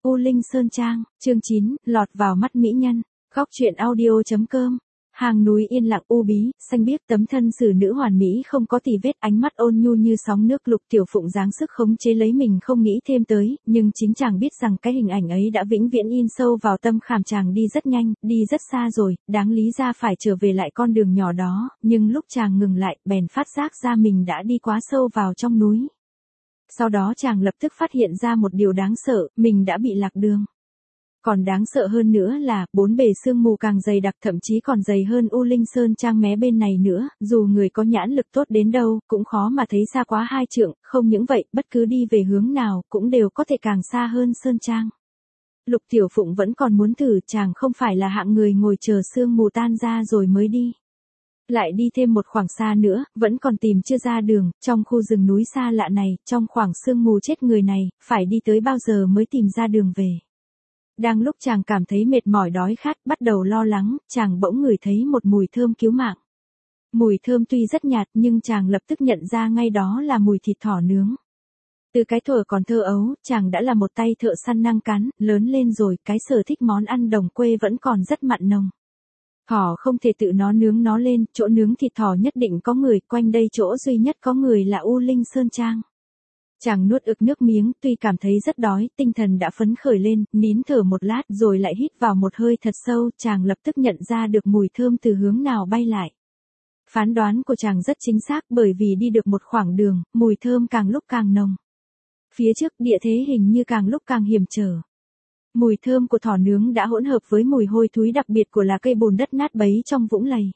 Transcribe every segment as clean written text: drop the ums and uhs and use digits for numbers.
U Linh Sơn Trang, chương 9, lọt vào mắt mỹ nhân. Góc truyện audio.com. Hàng núi yên lặng u bí, xanh biếc tấm thân xử nữ hoàn mỹ không có tì vết, ánh mắt ôn nhu như sóng nước. Lục Tiểu Phụng dáng sức khống chế lấy mình không nghĩ thêm tới, nhưng chính chàng biết rằng cái hình ảnh ấy đã vĩnh viễn in sâu vào tâm khảm chàng. Đi rất nhanh, đi rất xa rồi, đáng lý ra phải trở về lại con đường nhỏ đó, nhưng lúc chàng ngừng lại, bèn phát giác ra mình đã đi quá sâu vào trong núi. Sau đó chàng lập tức phát hiện ra một điều đáng sợ, mình đã bị lạc đường. Còn đáng sợ hơn nữa là, bốn bề sương mù càng dày đặc, thậm chí còn dày hơn U Linh Sơn Trang mé bên này nữa, dù người có nhãn lực tốt đến đâu, cũng khó mà thấy xa quá 2 trượng, không những vậy, bất cứ đi về hướng nào, cũng đều có thể càng xa hơn Sơn Trang. Lục Tiểu Phụng vẫn còn muốn thử, chàng không phải là hạng người ngồi chờ sương mù tan ra rồi mới đi. Lại đi thêm một khoảng xa nữa, vẫn còn tìm chưa ra đường, trong khu rừng núi xa lạ này, trong khoảng sương mù chết người này, phải đi tới bao giờ mới tìm ra đường về. Đang lúc chàng cảm thấy mệt mỏi đói khát, bắt đầu lo lắng, chàng bỗng ngửi thấy một mùi thơm cứu mạng. Mùi thơm tuy rất nhạt nhưng chàng lập tức nhận ra ngay đó là mùi thịt thỏ nướng. Từ cái thuở còn thơ ấu, chàng đã là một tay thợ săn năng cán, lớn lên rồi, cái sở thích món ăn đồng quê vẫn còn rất mặn nồng. Thỏ không thể tự nó nướng nó lên, chỗ nướng thịt thỏ nhất định có người, quanh đây chỗ duy nhất có người là U Linh Sơn Trang. Chàng nuốt ực nước miếng, tuy cảm thấy rất đói, tinh thần đã phấn khởi lên, nín thở một lát rồi lại hít vào một hơi thật sâu, chàng lập tức nhận ra được mùi thơm từ hướng nào bay lại. Phán đoán của chàng rất chính xác, bởi vì đi được một khoảng đường, mùi thơm càng lúc càng nồng. Phía trước địa thế hình như càng lúc càng hiểm trở. Mùi thơm của thỏ nướng đã hỗn hợp với mùi hôi thối đặc biệt của lá cây bùn đất nát bấy trong vũng lầy.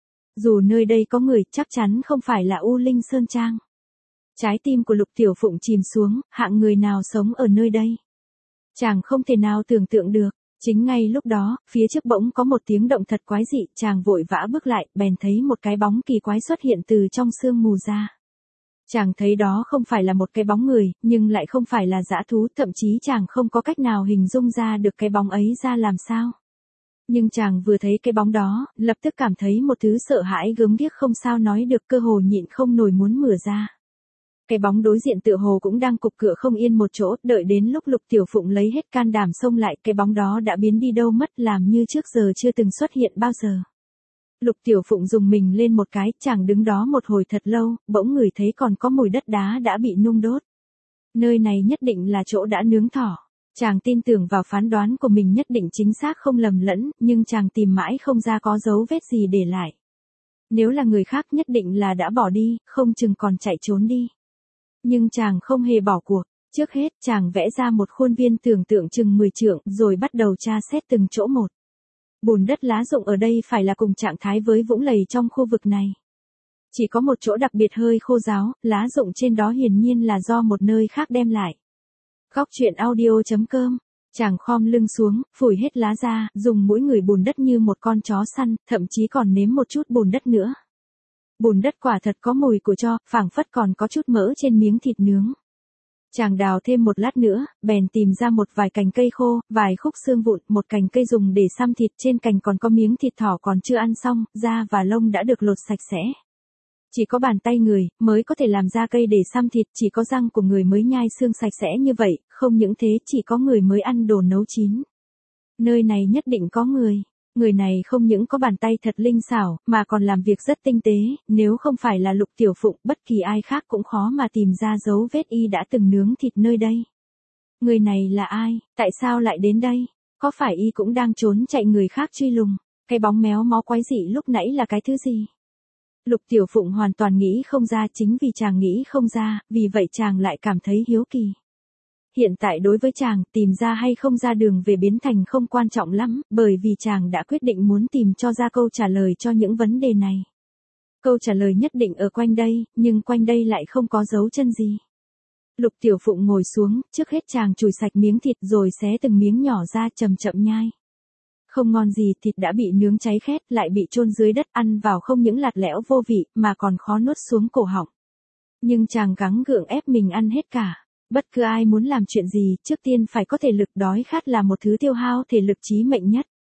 Dù nơi đây có người, chắc chắn không phải là U Linh Sơn Trang. Trái tim của Lục Tiểu Phụng chìm xuống, hạng người nào sống ở nơi đây? Chàng không thể nào tưởng tượng được. Chính ngay lúc đó, phía trước bỗng có một tiếng động thật quái dị, chàng vội vã bước lại, bèn thấy một cái bóng kỳ quái xuất hiện từ trong sương mù ra. Chàng thấy đó không phải là một cái bóng người, nhưng lại không phải là dã thú, thậm chí chàng không có cách nào hình dung ra được cái bóng ấy ra làm sao. Nhưng chàng vừa thấy cái bóng đó, lập tức cảm thấy một thứ sợ hãi gớm ghiếc không sao nói được, cơ hồ nhịn không nổi muốn mửa ra. Cái bóng đối diện tựa hồ cũng đang cục cựa không yên một chỗ, đợi đến lúc Lục Tiểu Phụng lấy hết can đảm xông lại, cái bóng đó đã biến đi đâu mất, làm như trước giờ chưa từng xuất hiện bao giờ. Lục Tiểu Phụng dùng mình lên một cái, chàng đứng đó một hồi thật lâu, bỗng ngửi thấy còn có mùi đất đá đã bị nung đốt. Nơi này nhất định là chỗ đã nướng thỏ. Chàng tin tưởng vào phán đoán của mình nhất định chính xác không lầm lẫn, nhưng chàng tìm mãi không ra có dấu vết gì để lại. Nếu là người khác nhất định là đã bỏ đi, không chừng còn chạy trốn đi. Nhưng chàng không hề bỏ cuộc. Trước hết chàng vẽ ra một khuôn viên tưởng tượng chừng 10 trượng, rồi bắt đầu tra xét từng chỗ một. Bùn đất lá rụng ở đây phải là cùng trạng thái với vũng lầy trong khu vực này. Chỉ có một chỗ đặc biệt hơi khô ráo, lá rụng trên đó hiển nhiên là do một nơi khác đem lại. Góc truyện audio.com. Chàng khom lưng xuống, phủi hết lá ra, dùng mũi ngửi bùn đất như một con chó săn, thậm chí còn nếm một chút bùn đất nữa. Bùn đất quả thật có mùi của tro, phảng phất còn có chút mỡ trên miếng thịt nướng. Chàng đào thêm một lát nữa, bèn tìm ra một vài cành cây khô, vài khúc xương vụn, một cành cây dùng để xăm thịt, trên cành còn có miếng thịt thỏ còn chưa ăn xong, da và lông đã được lột sạch sẽ. Chỉ có bàn tay người mới có thể làm ra cây để xăm thịt, chỉ có răng của người mới nhai xương sạch sẽ như vậy, không những thế chỉ có người mới ăn đồ nấu chín. Nơi này nhất định có người. Người này không những có bàn tay thật linh xảo, mà còn làm việc rất tinh tế, nếu không phải là Lục Tiểu Phụng, bất kỳ ai khác cũng khó mà tìm ra dấu vết y đã từng nướng thịt nơi đây. Người này là ai, tại sao lại đến đây? Có phải y cũng đang trốn chạy người khác truy lùng? Cái bóng méo mó quái dị lúc nãy là cái thứ gì? Lục Tiểu Phụng hoàn toàn nghĩ không ra, chính vì chàng nghĩ không ra, vì vậy chàng lại cảm thấy hiếu kỳ. Hiện tại đối với chàng, tìm ra hay không ra đường về biến thành không quan trọng lắm, bởi vì chàng đã quyết định muốn tìm cho ra câu trả lời cho những vấn đề này. Câu trả lời nhất định ở quanh đây, nhưng quanh đây lại không có dấu chân gì. Lục Tiểu Phụng ngồi xuống, trước hết chàng chùi sạch miếng thịt rồi xé từng miếng nhỏ ra chậm chậm nhai. Không ngon gì, thịt đã bị nướng cháy khét, lại bị chôn dưới đất, ăn vào không những lạt lẽo vô vị, mà còn khó nuốt xuống cổ họng. Nhưng chàng gắng gượng ép mình ăn hết cả. Bất cứ ai muốn làm chuyện gì, trước tiên phải có thể lực, đói khát là một thứ tiêu hao thể lực chí mệnh nhất.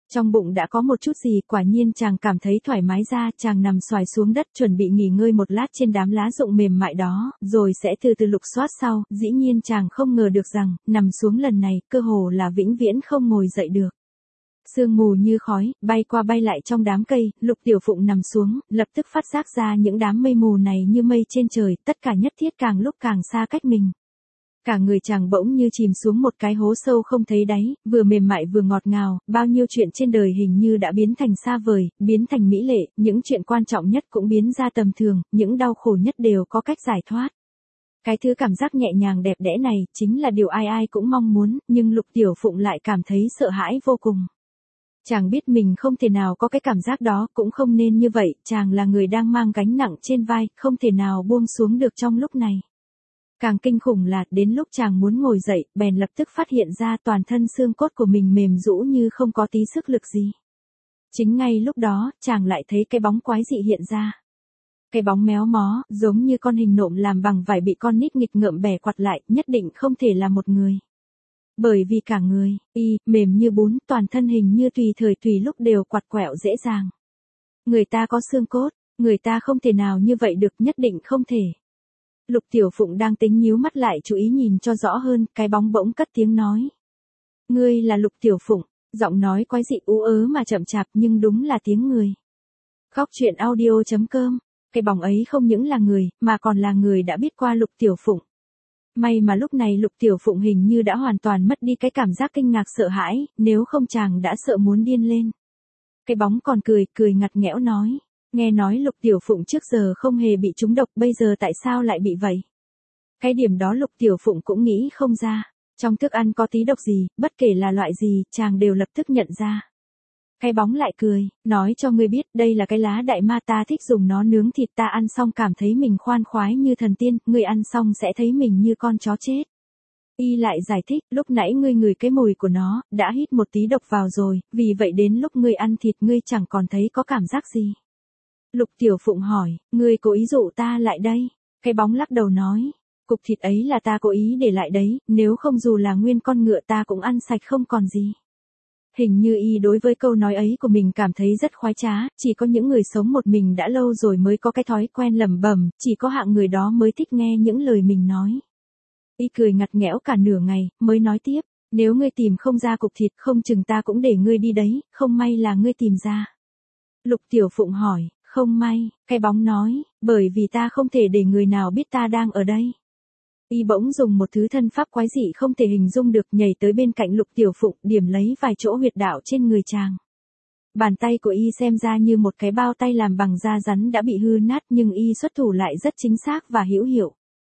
Trong bụng đã có một chút gì, quả nhiên chàng cảm thấy thoải mái ra, chàng nằm xoài xuống đất chuẩn bị nghỉ ngơi một lát trên đám lá rụng mềm mại đó, rồi sẽ từ từ lục soát sau, dĩ nhiên chàng không ngờ được rằng, nằm xuống lần này, cơ hồ là vĩnh viễn không ngồi dậy được. Sương mù như khói, bay qua bay lại trong đám cây, Lục Tiểu Phụng nằm xuống, lập tức phát giác ra những đám mây mù này như mây trên trời, tất cả nhất thiết càng lúc càng xa cách mình. Cả người chàng bỗng như chìm xuống một cái hố sâu không thấy đáy, vừa mềm mại vừa ngọt ngào, bao nhiêu chuyện trên đời hình như đã biến thành xa vời, biến thành mỹ lệ, những chuyện quan trọng nhất cũng biến ra tầm thường, những đau khổ nhất đều có cách giải thoát. Cái thứ cảm giác nhẹ nhàng đẹp đẽ này, chính là điều ai ai cũng mong muốn, nhưng Lục Tiểu Phụng lại cảm thấy sợ hãi vô cùng. Chàng biết mình không thể nào có cái cảm giác đó, cũng không nên như vậy, chàng là người đang mang gánh nặng trên vai, không thể nào buông xuống được trong lúc này. Càng kinh khủng là, đến lúc chàng muốn ngồi dậy, bèn lập tức phát hiện ra toàn thân xương cốt của mình mềm rũ như không có tí sức lực gì. Chính ngay lúc đó, chàng lại thấy cái bóng quái dị hiện ra. Cái bóng méo mó, giống như con hình nộm làm bằng vải bị con nít nghịch ngợm bẻ quặt lại, nhất định không thể là một người. Bởi vì cả người, mềm như bún, toàn thân hình như tùy thời tùy lúc đều quặt quẹo dễ dàng. Người ta có xương cốt, người ta không thể nào như vậy được, nhất định không thể. Lục Tiểu Phụng đang tính nhíu mắt lại chú ý nhìn cho rõ hơn, cái bóng bỗng cất tiếng nói. Ngươi là Lục Tiểu Phụng, giọng nói quái dị ú ớ mà chậm chạp nhưng đúng là tiếng người. Góc truyện audio.com, cái bóng ấy không những là người, mà còn là người đã biết qua Lục Tiểu Phụng. May mà lúc này Lục Tiểu Phụng hình như đã hoàn toàn mất đi cái cảm giác kinh ngạc sợ hãi, nếu không chàng đã sợ muốn điên lên. Cái bóng còn cười ngặt nghẽo nói. Nghe nói Lục Tiểu Phụng trước giờ không hề bị trúng độc, bây giờ tại sao lại bị vậy? Cái điểm đó Lục Tiểu Phụng cũng nghĩ không ra. Trong thức ăn có tí độc gì, bất kể là loại gì, chàng đều lập tức nhận ra. Cái bóng lại cười, nói cho ngươi biết, đây là cái lá đại ma, ta thích dùng nó nướng thịt, ta ăn xong cảm thấy mình khoan khoái như thần tiên, ngươi ăn xong sẽ thấy mình như con chó chết. Y lại giải thích, lúc nãy ngươi ngửi cái mùi của nó, đã hít một tí độc vào rồi, vì vậy đến lúc ngươi ăn thịt ngươi chẳng còn thấy có cảm giác gì. Lục Tiểu Phụng hỏi, ngươi cố ý dụ ta lại đây. Cái bóng lắc đầu nói, cục thịt ấy là ta cố ý để lại đấy, nếu không dù là nguyên con ngựa ta cũng ăn sạch không còn gì. Hình như y đối với câu nói ấy của mình cảm thấy rất khoái trá, chỉ có những người sống một mình đã lâu rồi mới có cái thói quen lẩm bẩm, chỉ có hạng người đó mới thích nghe những lời mình nói. Y cười ngặt nghẽo cả nửa ngày, mới nói tiếp, nếu ngươi tìm không ra cục thịt không chừng ta cũng để ngươi đi đấy, không may là ngươi tìm ra. Lục Tiểu Phụng hỏi, không may, cái bóng nói, bởi vì ta không thể để người nào biết ta đang ở đây. Y bỗng dùng một thứ thân pháp quái dị không thể hình dung được, nhảy tới bên cạnh Lục Tiểu Phụng, điểm lấy vài chỗ huyệt đạo trên người chàng. Bàn tay của y xem ra như một cái bao tay làm bằng da rắn đã bị hư nát, nhưng y xuất thủ lại rất chính xác và hữu hiệu.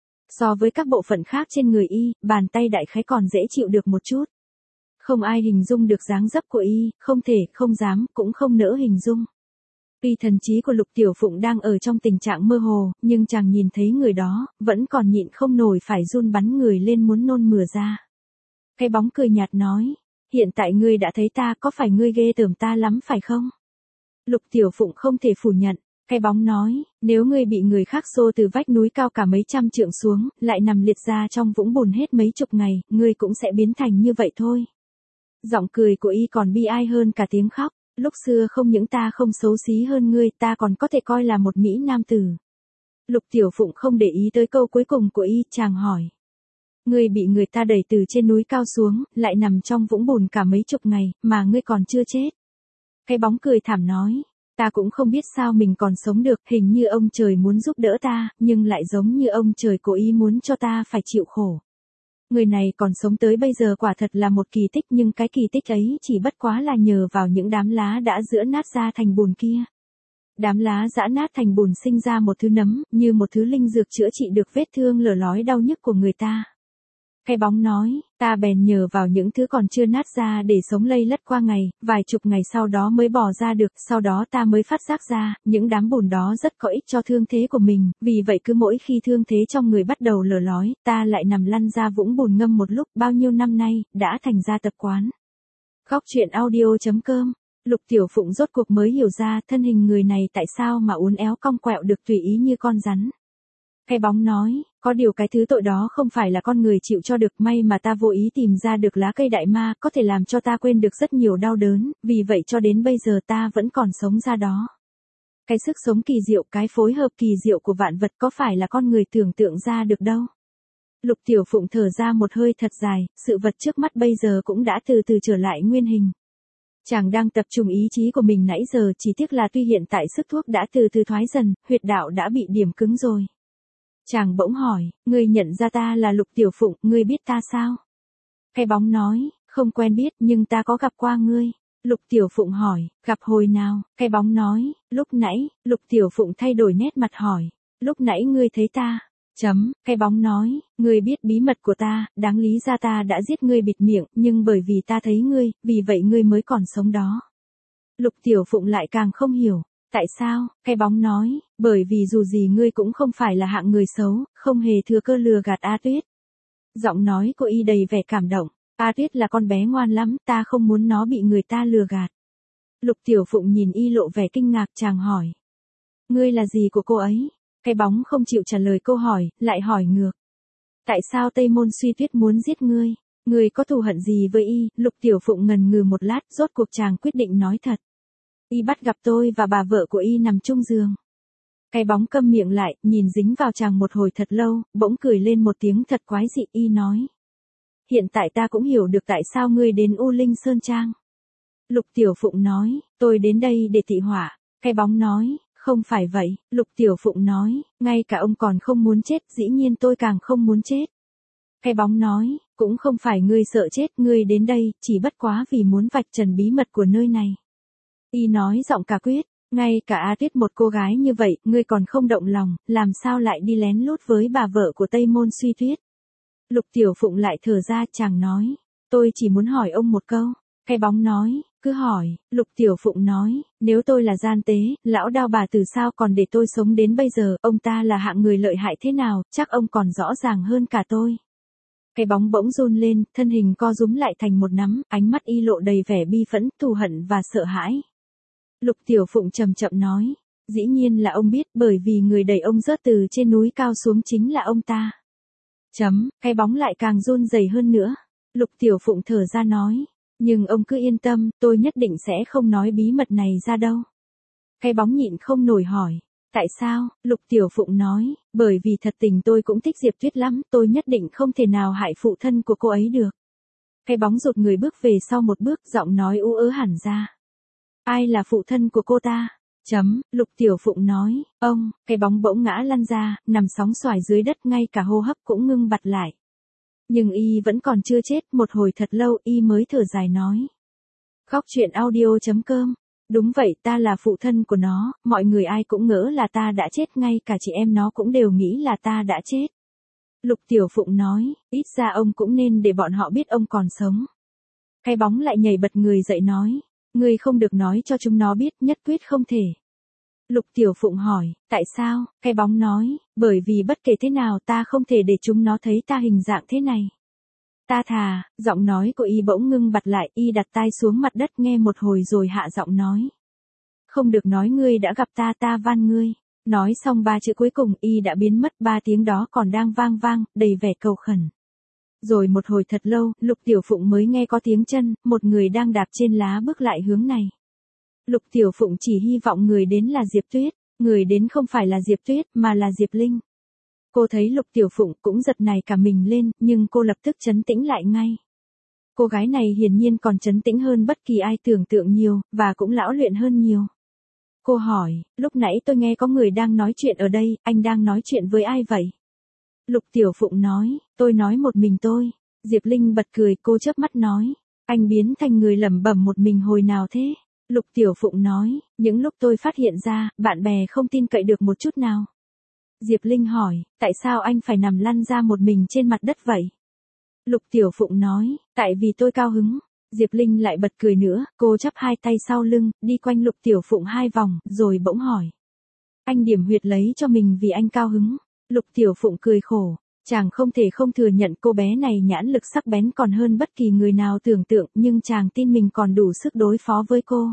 So với các bộ phận khác trên người y, bàn tay đại khái còn dễ chịu được một chút. Không ai hình dung được dáng dấp của y, không thể, không dám, cũng không nỡ hình dung. Tuy thần trí của Lục Tiểu Phụng đang ở trong tình trạng mơ hồ, nhưng chàng nhìn thấy người đó, vẫn còn nhịn không nổi phải run bắn người lên muốn nôn mửa ra. Cái bóng cười nhạt nói, hiện tại ngươi đã thấy ta, có phải ngươi ghê tởm ta lắm phải không? Lục Tiểu Phụng không thể phủ nhận. Cái bóng nói, nếu ngươi bị người khác xô từ vách núi cao cả mấy trăm trượng xuống, lại nằm liệt ra trong vũng bùn hết mấy chục ngày, ngươi cũng sẽ biến thành như vậy thôi. Giọng cười của y còn bi ai hơn cả tiếng khóc. Lúc xưa không những ta không xấu xí hơn ngươi, ta còn có thể coi là một mỹ nam tử. Lục Tiểu Phụng không để ý tới câu cuối cùng của y, chàng hỏi. Ngươi bị người ta đẩy từ trên núi cao xuống, lại nằm trong vũng bùn cả mấy chục ngày, mà ngươi còn chưa chết. Cái bóng cười thảm nói. Ta cũng không biết sao mình còn sống được, hình như ông trời muốn giúp đỡ ta, nhưng lại giống như ông trời cố ý muốn cho ta phải chịu khổ. Người này còn sống tới bây giờ quả thật là một kỳ tích, nhưng cái kỳ tích ấy chỉ bất quá là nhờ vào những đám lá đã giã nát ra thành bùn kia. Đám lá giã nát thành bùn sinh ra một thứ nấm, như một thứ linh dược chữa trị được vết thương lở lói đau nhức của người ta. Cái bóng nói, ta bèn nhờ vào những thứ còn chưa nát ra để sống lây lất qua ngày, vài chục ngày sau đó mới bỏ ra được, sau đó ta mới phát giác ra, những đám bùn đó rất có ích cho thương thế của mình, vì vậy cứ mỗi khi thương thế trong người bắt đầu lở lói, ta lại nằm lăn ra vũng bùn ngâm một lúc, bao nhiêu năm nay, đã thành ra tập quán. Góc truyện audio.com, Lục Tiểu Phụng rốt cuộc mới hiểu ra thân hình người này tại sao mà uốn éo cong quẹo được tùy ý như con rắn. Cái bóng nói, có điều cái thứ tội đó không phải là con người chịu cho được, may mà ta vô ý tìm ra được lá cây đại ma, có thể làm cho ta quên được rất nhiều đau đớn, vì vậy cho đến bây giờ ta vẫn còn sống ra đó. Cái sức sống kỳ diệu, cái phối hợp kỳ diệu của vạn vật có phải là con người tưởng tượng ra được đâu. Lục Tiểu Phụng thở ra một hơi thật dài, sự vật trước mắt bây giờ cũng đã từ từ trở lại nguyên hình. Chàng đang tập trung ý chí của mình nãy giờ, chỉ tiếc là tuy hiện tại sức thuốc đã từ từ thoái dần, huyệt đạo đã bị điểm cứng rồi. Chàng bỗng hỏi, ngươi nhận ra ta là Lục Tiểu Phụng, ngươi biết ta sao? Cái bóng nói, không quen biết nhưng ta có gặp qua ngươi. Lục Tiểu Phụng hỏi, gặp hồi nào? Cái bóng nói, lúc nãy. Lục Tiểu Phụng thay đổi nét mặt hỏi, lúc nãy ngươi thấy ta? Cái bóng nói, ngươi biết bí mật của ta, đáng lý ra ta đã giết ngươi bịt miệng, nhưng bởi vì ta thấy ngươi, vì vậy ngươi mới còn sống đó. Lục Tiểu Phụng lại càng không hiểu. Tại sao? Cái bóng nói, bởi vì dù gì ngươi cũng không phải là hạng người xấu, không hề thừa cơ lừa gạt A Tuyết. Giọng nói của y đầy vẻ cảm động. A Tuyết là con bé ngoan lắm, ta không muốn nó bị người ta lừa gạt. Lục Tiểu Phụng nhìn y lộ vẻ kinh ngạc, chàng hỏi. Ngươi là gì của cô ấy? Cái bóng không chịu trả lời câu hỏi, lại hỏi ngược. Tại sao Tây Môn Suy Tuyết muốn giết ngươi? Ngươi có thù hận gì với y? Lục Tiểu Phụng ngần ngừ một lát, rốt cuộc chàng quyết định nói thật. Y bắt gặp tôi và bà vợ của y nằm chung giường. Cái bóng câm miệng lại, nhìn dính vào chàng một hồi thật lâu, bỗng cười lên một tiếng thật quái dị, y nói. Hiện tại ta cũng hiểu được tại sao ngươi đến U Linh Sơn Trang. Lục Tiểu Phụng nói, tôi đến đây để tị hỏa. Cái bóng nói, không phải vậy. Lục Tiểu Phụng nói, ngay cả ông còn không muốn chết, dĩ nhiên tôi càng không muốn chết. Cái bóng nói, cũng không phải ngươi sợ chết, ngươi đến đây, chỉ bất quá vì muốn vạch trần bí mật của nơi này. Y nói giọng cả quyết, ngay cả A Tuyết một cô gái như vậy, ngươi còn không động lòng, làm sao lại đi lén lút với bà vợ của Tây Môn Suy Tuyết. Lục Tiểu Phụng lại thở ra, chàng nói, tôi chỉ muốn hỏi ông một câu. Cái bóng nói, cứ hỏi. Lục Tiểu Phụng nói, nếu tôi là gian tế, lão Đao bà từ sao còn để tôi sống đến bây giờ, ông ta là hạng người lợi hại thế nào, chắc ông còn rõ ràng hơn cả tôi. Cái bóng bỗng run lên, thân hình co rúm lại thành một nắm, ánh mắt y lộ đầy vẻ bi phẫn, thù hận và sợ hãi. Lục Tiểu Phụng chậm chậm nói, dĩ nhiên là ông biết, bởi vì người đẩy ông rớt từ trên núi cao xuống chính là ông ta. Cái bóng lại càng run rẩy hơn nữa. Lục Tiểu Phụng thở ra nói, nhưng ông cứ yên tâm, tôi nhất định sẽ không nói bí mật này ra đâu. Cái bóng nhịn không nổi hỏi, tại sao? Lục Tiểu Phụng nói, bởi vì thật tình tôi cũng thích Diệp Tuyết lắm, tôi nhất định không thể nào hại phụ thân của cô ấy được. Cái bóng rụt người bước về sau một bước, giọng nói ú ớ hẳn ra. Ai là phụ thân của cô ta? Lục Tiểu Phụng nói, ông. Cái bóng bỗng ngã lăn ra, nằm sóng xoài dưới đất, ngay cả hô hấp cũng ngưng bặt lại. Nhưng y vẫn còn chưa chết, một hồi thật lâu y mới thở dài nói. Khóc chuyện audio.com. Đúng vậy, ta là phụ thân của nó, mọi người ai cũng ngỡ là ta đã chết, ngay cả chị em nó cũng đều nghĩ là ta đã chết. Lục Tiểu Phụng nói, ít ra ông cũng nên để bọn họ biết ông còn sống. Cái bóng lại nhảy bật người dậy nói, ngươi không được nói cho chúng nó biết, nhất quyết không thể. Lục Tiểu Phụng hỏi, tại sao? Cái bóng nói, bởi vì bất kể thế nào ta không thể để chúng nó thấy ta hình dạng thế này. Ta thà. Giọng nói của y bỗng ngưng bặt lại, y đặt tai xuống mặt đất nghe một hồi rồi hạ giọng nói. Không được nói ngươi đã gặp ta, ta van ngươi. Nói xong ba chữ cuối cùng y đã biến mất, ba tiếng đó còn đang vang vang, đầy vẻ cầu khẩn. Rồi một hồi thật lâu, Lục Tiểu Phụng mới nghe có tiếng chân, một người đang đạp trên lá bước lại hướng này. Lục Tiểu Phụng chỉ hy vọng người đến là Diệp Tuyết, người đến không phải là Diệp Tuyết mà là Diệp Linh. Cô thấy Lục Tiểu Phụng cũng giật nảy cả mình lên, nhưng cô lập tức trấn tĩnh lại ngay. Cô gái này hiển nhiên còn trấn tĩnh hơn bất kỳ ai tưởng tượng nhiều, và cũng lão luyện hơn nhiều. Cô hỏi, lúc nãy tôi nghe có người đang nói chuyện ở đây, anh đang nói chuyện với ai vậy? Lục Tiểu Phụng nói, tôi nói một mình tôi. Diệp Linh bật cười, cô chớp mắt nói, anh biến thành người lẩm bẩm một mình hồi nào thế? Lục Tiểu Phụng nói, những lúc tôi phát hiện ra, bạn bè không tin cậy được một chút nào. Diệp Linh hỏi, tại sao anh phải nằm lăn ra một mình trên mặt đất vậy? Lục Tiểu Phụng nói, tại vì tôi cao hứng. Diệp Linh lại bật cười nữa, cô chắp hai tay sau lưng, đi quanh Lục Tiểu Phụng 2 vòng, rồi bỗng hỏi. Anh điểm huyệt lấy cho mình vì anh cao hứng. Lục Tiểu Phụng cười khổ, chàng không thể không thừa nhận cô bé này nhãn lực sắc bén còn hơn bất kỳ người nào tưởng tượng, nhưng chàng tin mình còn đủ sức đối phó với cô.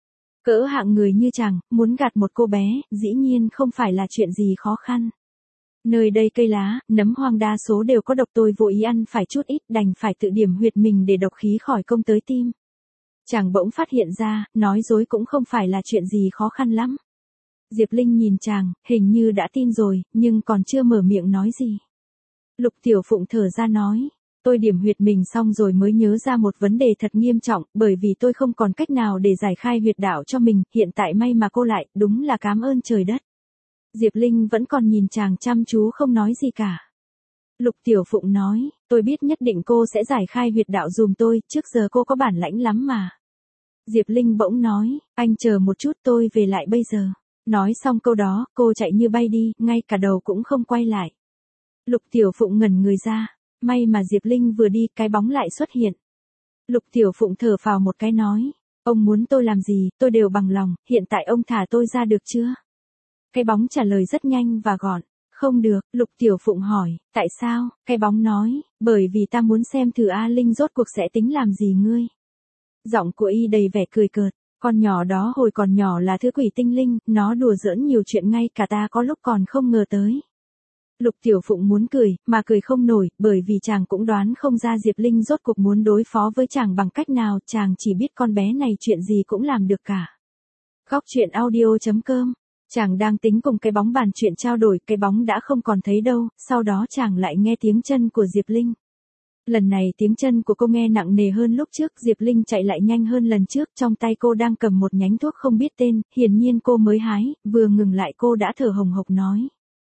Cỡ hạng người như chàng, muốn gạt một cô bé, dĩ nhiên không phải là chuyện gì khó khăn. Nơi đây cây lá, nấm hoang đa số đều có độc, tôi vô ý ăn phải chút ít, đành phải tự điểm huyệt mình để độc khí khỏi công tới tim. Chàng bỗng phát hiện ra, nói dối cũng không phải là chuyện gì khó khăn lắm. Diệp Linh nhìn chàng, hình như đã tin rồi, nhưng còn chưa mở miệng nói gì. Lục Tiểu Phụng thở ra nói, tôi điểm huyệt mình xong rồi mới nhớ ra một vấn đề thật nghiêm trọng, bởi vì tôi không còn cách nào để giải khai huyệt đạo cho mình, hiện tại may mà cô lại, đúng là cảm ơn trời đất. Diệp Linh vẫn còn nhìn chàng chăm chú không nói gì cả. Lục Tiểu Phụng nói, tôi biết nhất định cô sẽ giải khai huyệt đạo dùm tôi, trước giờ cô có bản lãnh lắm mà. Diệp Linh bỗng nói, anh chờ một chút, tôi về lại bây giờ. Nói xong câu đó, cô chạy như bay đi, ngay cả đầu cũng không quay lại. Lục Tiểu Phụng ngẩn người ra, may mà Diệp Linh vừa đi, cái bóng lại xuất hiện. Lục Tiểu Phụng thở phào một cái nói, ông muốn tôi làm gì, tôi đều bằng lòng, hiện tại ông thả tôi ra được chưa? Cái bóng trả lời rất nhanh và gọn, không được. Lục Tiểu Phụng hỏi, tại sao? Cái bóng nói, bởi vì ta muốn xem thử A Linh rốt cuộc sẽ tính làm gì ngươi. Giọng của y đầy vẻ cười cợt, con nhỏ đó hồi còn nhỏ là thứ quỷ tinh linh, nó đùa giỡn nhiều chuyện ngay cả ta có lúc còn không ngờ tới. Lục Tiểu Phụng muốn cười, mà cười không nổi, bởi vì chàng cũng đoán không ra Diệp Linh rốt cuộc muốn đối phó với chàng bằng cách nào, chàng chỉ biết con bé này chuyện gì cũng làm được cả. Góc truyện audio.com. Chàng đang tính cùng cái bóng bàn chuyện trao đổi, cái bóng đã không còn thấy đâu, sau đó chàng lại nghe tiếng chân của Diệp Linh. Lần này tiếng chân của cô nghe nặng nề hơn lúc trước, Diệp Linh chạy lại nhanh hơn lần trước, trong tay cô đang cầm một nhánh thuốc không biết tên, hiển nhiên cô mới hái, vừa ngừng lại cô đã thở hồng hộc nói.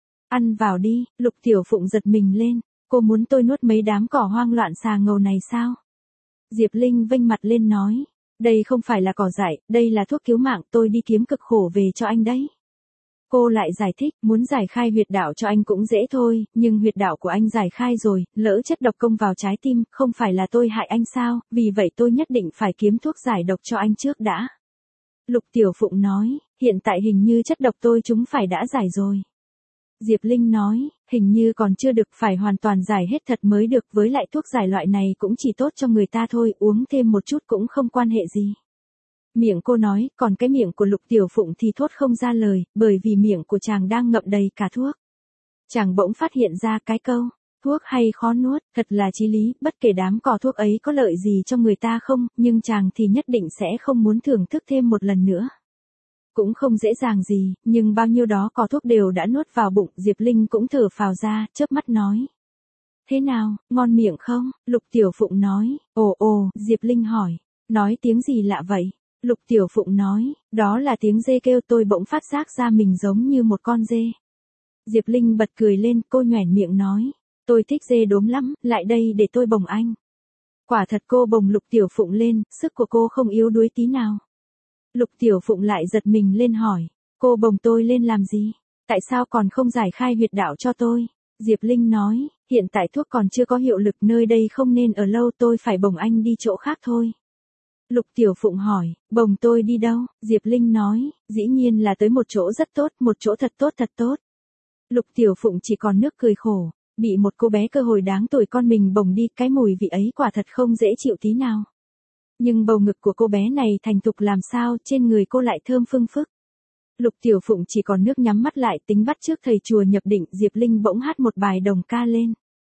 Ăn vào đi. Lục Tiểu Phụng giật mình lên, cô muốn tôi nuốt mấy đám cỏ hoang loạn xà ngầu này sao? Diệp Linh vênh mặt lên nói, đây không phải là cỏ dại, đây là thuốc cứu mạng, tôi đi kiếm cực khổ về cho anh đấy. Cô lại giải thích, muốn giải khai huyệt đạo cho anh cũng dễ thôi, nhưng huyệt đạo của anh giải khai rồi, lỡ chất độc công vào trái tim, không phải là tôi hại anh sao, vì vậy tôi nhất định phải kiếm thuốc giải độc cho anh trước đã. Lục Tiểu Phụng nói, hiện tại hình như chất độc tôi chúng phải đã giải rồi. Diệp Linh nói, hình như còn chưa được, phải hoàn toàn giải hết thật mới được, với lại thuốc giải loại này cũng chỉ tốt cho người ta thôi, uống thêm một chút cũng không quan hệ gì. Miệng cô nói, còn cái miệng của Lục Tiểu Phụng thì thốt không ra lời, bởi vì miệng của chàng đang ngậm đầy cả thuốc. Chàng bỗng phát hiện ra cái câu, thuốc hay khó nuốt, thật là chí lý, bất kể đám cỏ thuốc ấy có lợi gì cho người ta không, nhưng chàng thì nhất định sẽ không muốn thưởng thức thêm một lần nữa. Cũng không dễ dàng gì, nhưng bao nhiêu đó cỏ thuốc đều đã nuốt vào bụng, Diệp Linh cũng thở phào ra, chớp mắt nói. Thế nào, ngon miệng không? Lục Tiểu Phụng nói, ồ, Diệp Linh hỏi, nói tiếng gì lạ vậy? Lục Tiểu Phụng nói, đó là tiếng dê kêu, tôi bỗng phát giác ra mình giống như một con dê. Diệp Linh bật cười lên, cô nhoẻn miệng nói, tôi thích dê đốm lắm, lại đây để tôi bồng anh. Quả thật cô bồng Lục Tiểu Phụng lên, sức của cô không yếu đuối tí nào. Lục Tiểu Phụng lại giật mình lên hỏi, cô bồng tôi lên làm gì? Tại sao còn không giải khai huyệt đạo cho tôi? Diệp Linh nói, hiện tại thuốc còn chưa có hiệu lực, nơi đây không nên ở lâu, tôi phải bồng anh đi chỗ khác thôi. Lục Tiểu Phụng hỏi, bồng tôi đi đâu? Diệp Linh nói, dĩ nhiên là tới một chỗ rất tốt, một chỗ thật tốt. Lục Tiểu Phụng chỉ còn nước cười khổ, bị một cô bé cơ hội đáng tuổi con mình bồng đi, cái mùi vị ấy quả thật không dễ chịu tí nào. Nhưng bầu ngực của cô bé này thành thục làm sao, trên người cô lại thơm phưng phức. Lục Tiểu Phụng chỉ còn nước nhắm mắt lại, tính bắt trước thầy chùa nhập định. Diệp Linh bỗng hát một bài đồng ca lên.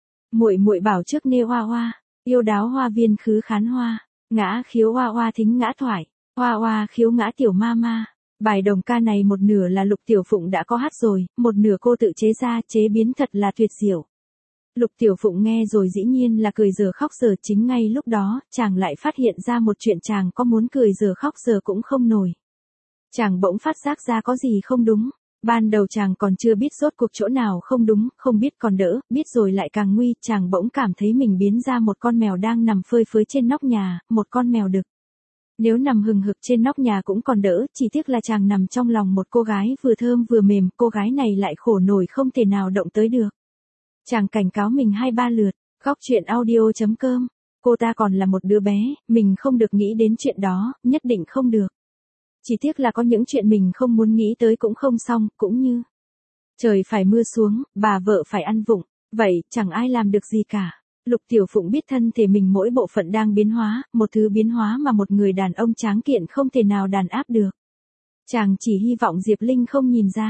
Muội bảo trước nê hoa hoa, yêu đáo hoa viên khứ khán hoa, ngã khiếu hoa hoa thính ngã thoại, hoa hoa khiếu ngã tiểu ma ma. Bài đồng ca này một nửa là Lục Tiểu Phụng đã có hát rồi, một nửa cô tự chế ra, chế biến thật là tuyệt diệu. Lục Tiểu Phụng nghe rồi dĩ nhiên là cười giờ khóc giờ, chính ngay lúc đó, chàng lại phát hiện ra một chuyện, chàng có muốn cười giờ khóc giờ cũng không nổi. Chàng bỗng phát giác ra có gì không đúng. Ban đầu chàng còn chưa biết rốt cuộc chỗ nào không đúng, không biết còn đỡ, biết rồi lại càng nguy, chàng bỗng cảm thấy mình biến ra một con mèo đang nằm phơi phới trên nóc nhà, một con mèo đực. Nếu nằm hừng hực trên nóc nhà cũng còn đỡ, chỉ tiếc là chàng nằm trong lòng một cô gái vừa thơm vừa mềm, cô gái này lại khổ nổi không thể nào động tới được. Chàng cảnh cáo mình 2-3 lượt, góc truyện audio.com, cô ta còn là một đứa bé, mình không được nghĩ đến chuyện đó, nhất định không được. Chỉ tiếc là có những chuyện mình không muốn nghĩ tới cũng không xong, cũng như trời phải mưa xuống, bà vợ phải ăn vụng, vậy chẳng ai làm được gì cả. Lục Tiểu Phụng biết thân thể mình mỗi bộ phận đang biến hóa, một thứ biến hóa mà một người đàn ông tráng kiện không thể nào đàn áp được. Chàng chỉ hy vọng Diệp Linh không nhìn ra.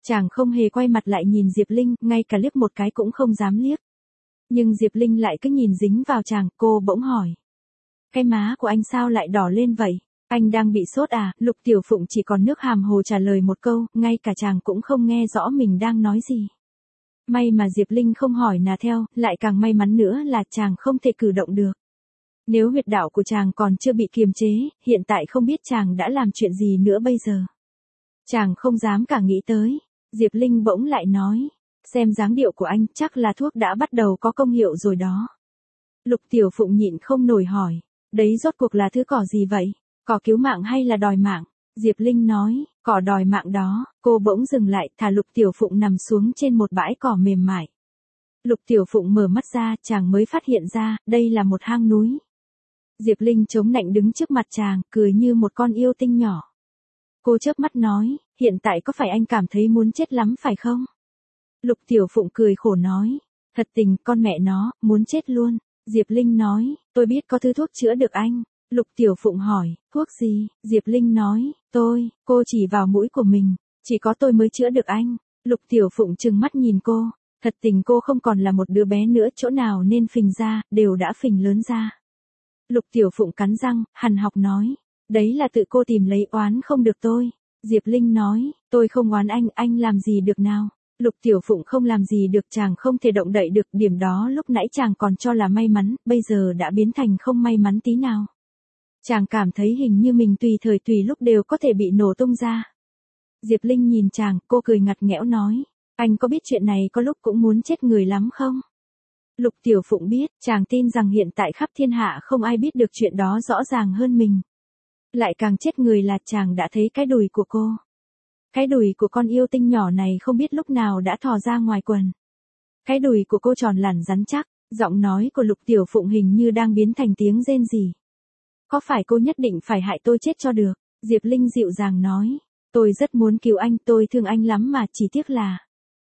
Chàng không hề quay mặt lại nhìn Diệp Linh, ngay cả liếc một cái cũng không dám liếc. Nhưng Diệp Linh lại cứ nhìn dính vào chàng, cô bỗng hỏi. Cái má của anh sao lại đỏ lên vậy? Anh đang bị sốt à? Lục Tiểu Phụng chỉ còn nước hàm hồ trả lời một câu, ngay cả chàng cũng không nghe rõ mình đang nói gì. May mà Diệp Linh không hỏi nà theo, lại càng may mắn nữa là chàng không thể cử động được. Nếu huyệt đạo của chàng còn chưa bị kiềm chế, hiện tại không biết chàng đã làm chuyện gì nữa bây giờ. Chàng không dám cả nghĩ tới. Diệp Linh bỗng lại nói, xem dáng điệu của anh chắc là thuốc đã bắt đầu có công hiệu rồi đó. Lục Tiểu Phụng nhịn không nổi hỏi, đấy rốt cuộc là thứ cỏ gì vậy? Cỏ cứu mạng hay là đòi mạng? Diệp Linh nói, cỏ đòi mạng đó. Cô bỗng dừng lại, thả Lục Tiểu Phụng nằm xuống trên một bãi cỏ mềm mại. Lục Tiểu Phụng mở mắt ra, chàng mới phát hiện ra, đây là một hang núi. Diệp Linh chống nạnh đứng trước mặt chàng, cười như một con yêu tinh nhỏ. Cô chớp mắt nói, hiện tại có phải anh cảm thấy muốn chết lắm phải không? Lục Tiểu Phụng cười khổ nói, thật tình con mẹ nó, muốn chết luôn. Diệp Linh nói, tôi biết có thứ thuốc chữa được anh. Lục Tiểu Phụng hỏi, thuốc gì? Diệp Linh nói, cô chỉ vào mũi của mình, chỉ có tôi mới chữa được anh. Lục Tiểu Phụng trừng mắt nhìn cô, thật tình cô không còn là một đứa bé nữa, chỗ nào nên phình ra, đều đã phình lớn ra. Lục Tiểu Phụng cắn răng, hằn học nói, đấy là tự cô tìm lấy oán không được tôi. Diệp Linh nói, tôi không oán anh làm gì được nào. Lục Tiểu Phụng không làm gì được, chàng không thể động đậy được, điểm đó lúc nãy chàng còn cho là may mắn, bây giờ đã biến thành không may mắn tí nào. Chàng cảm thấy hình như mình tùy thời tùy lúc đều có thể bị nổ tung ra. Diệp Linh nhìn chàng, cô cười ngặt nghẽo nói, anh có biết chuyện này có lúc cũng muốn chết người lắm không? Lục Tiểu Phụng biết, chàng tin rằng hiện tại khắp thiên hạ không ai biết được chuyện đó rõ ràng hơn mình. Lại càng chết người là chàng đã thấy cái đùi của cô. Cái đùi của con yêu tinh nhỏ này không biết lúc nào đã thò ra ngoài quần. Cái đùi của cô tròn lẳn rắn chắc, giọng nói của Lục Tiểu Phụng hình như đang biến thành tiếng rên rỉ. Có phải cô nhất định phải hại tôi chết cho được? Diệp Linh dịu dàng nói, tôi rất muốn cứu anh, tôi thương anh lắm mà chỉ tiếc là.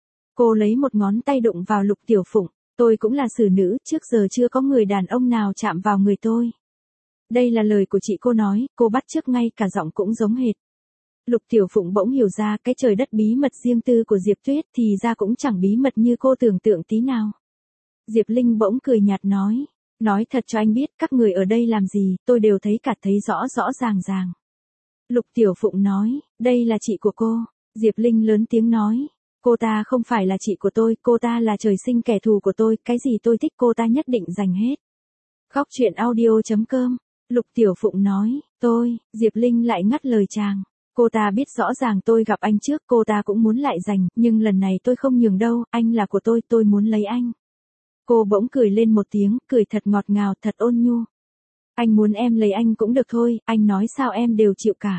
Cô lấy một ngón tay đụng vào Lục Tiểu Phụng, tôi cũng là xử nữ, trước giờ chưa có người đàn ông nào chạm vào người tôi. Đây là lời của chị cô nói, cô bắt chước ngay cả giọng cũng giống hệt. Lục Tiểu Phụng bỗng hiểu ra cái trời đất bí mật riêng tư của Diệp Tuyết thì ra cũng chẳng bí mật như cô tưởng tượng tí nào. Diệp Linh bỗng cười nhạt nói thật cho anh biết các người ở đây làm gì, tôi đều thấy cả, thấy rõ rõ ràng. Lục Tiểu Phụng nói, đây là chị của cô. Diệp Linh lớn tiếng nói, cô ta không phải là chị của tôi, cô ta là trời sinh kẻ thù của tôi, cái gì tôi thích cô ta nhất định giành hết. Góc truyện audio.com. Lục Tiểu Phụng nói, Diệp Linh lại ngắt lời chàng. Cô ta biết rõ ràng tôi gặp anh trước, cô ta cũng muốn lại giành, nhưng lần này tôi không nhường đâu, anh là của tôi muốn lấy anh. Cô bỗng cười lên một tiếng, cười thật ngọt ngào, thật ôn nhu. Anh muốn em lấy anh cũng được thôi, anh nói sao em đều chịu cả.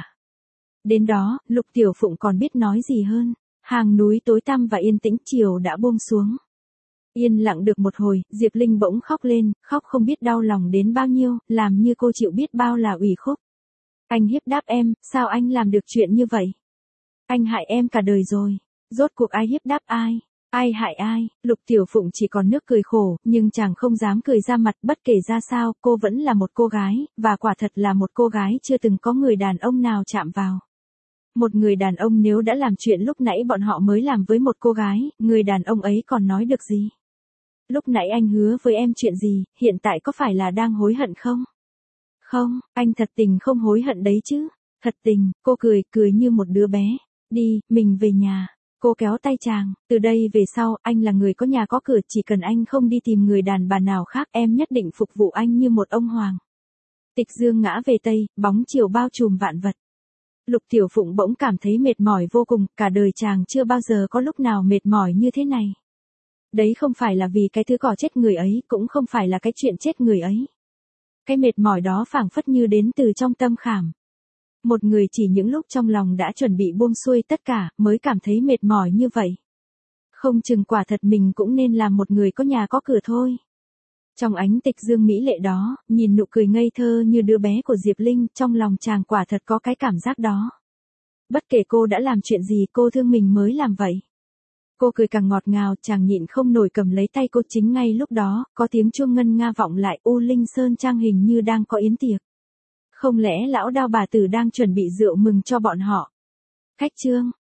Đến đó, Lục Tiểu Phụng còn biết nói gì hơn. Hàng núi tối tăm và yên tĩnh, chiều đã buông xuống. Yên lặng được một hồi, Diệp Linh bỗng khóc lên, khóc không biết đau lòng đến bao nhiêu, làm như cô chịu biết bao là ủy khuất. Anh hiếp đáp em, sao anh làm được chuyện như vậy? Anh hại em cả đời rồi. Rốt cuộc ai hiếp đáp ai? Ai hại ai? Lục Tiểu Phụng chỉ còn nước cười khổ, nhưng chàng không dám cười ra mặt, bất kể ra sao, cô vẫn là một cô gái, và quả thật là một cô gái chưa từng có người đàn ông nào chạm vào. Một người đàn ông nếu đã làm chuyện lúc nãy bọn họ mới làm với một cô gái, người đàn ông ấy còn nói được gì? Lúc nãy anh hứa với em chuyện gì, hiện tại có phải là đang hối hận không? Không, anh thật tình không hối hận đấy chứ. Thật tình, cô cười như một đứa bé. Đi, mình về nhà. Cô kéo tay chàng, từ đây về sau, anh là người có nhà có cửa, chỉ cần anh không đi tìm người đàn bà nào khác, em nhất định phục vụ anh như một ông hoàng. Tịch dương ngã về Tây, bóng chiều bao trùm vạn vật. Lục Tiểu Phụng bỗng cảm thấy mệt mỏi vô cùng, cả đời chàng chưa bao giờ có lúc nào mệt mỏi như thế này. Đấy không phải là vì cái thứ cỏ chết người ấy, cũng không phải là cái chuyện chết người ấy. Cái mệt mỏi đó phảng phất như đến từ trong tâm khảm. Một người chỉ những lúc trong lòng đã chuẩn bị buông xuôi tất cả, mới cảm thấy mệt mỏi như vậy. Không chừng quả thật mình cũng nên làm một người có nhà có cửa thôi. Trong ánh tịch dương mỹ lệ đó, nhìn nụ cười ngây thơ như đứa bé của Diệp Linh, trong lòng chàng quả thật có cái cảm giác đó. Bất kể cô đã làm chuyện gì, cô thương mình mới làm vậy. Cô cười càng ngọt ngào, chàng nhịn không nổi cầm lấy tay cô. Chính ngay lúc đó, có tiếng chuông ngân nga vọng lại, U Linh Sơn Trang hình như đang có yến tiệc. Không lẽ lão Đao bà tử đang chuẩn bị rượu mừng cho bọn họ? Khách trương,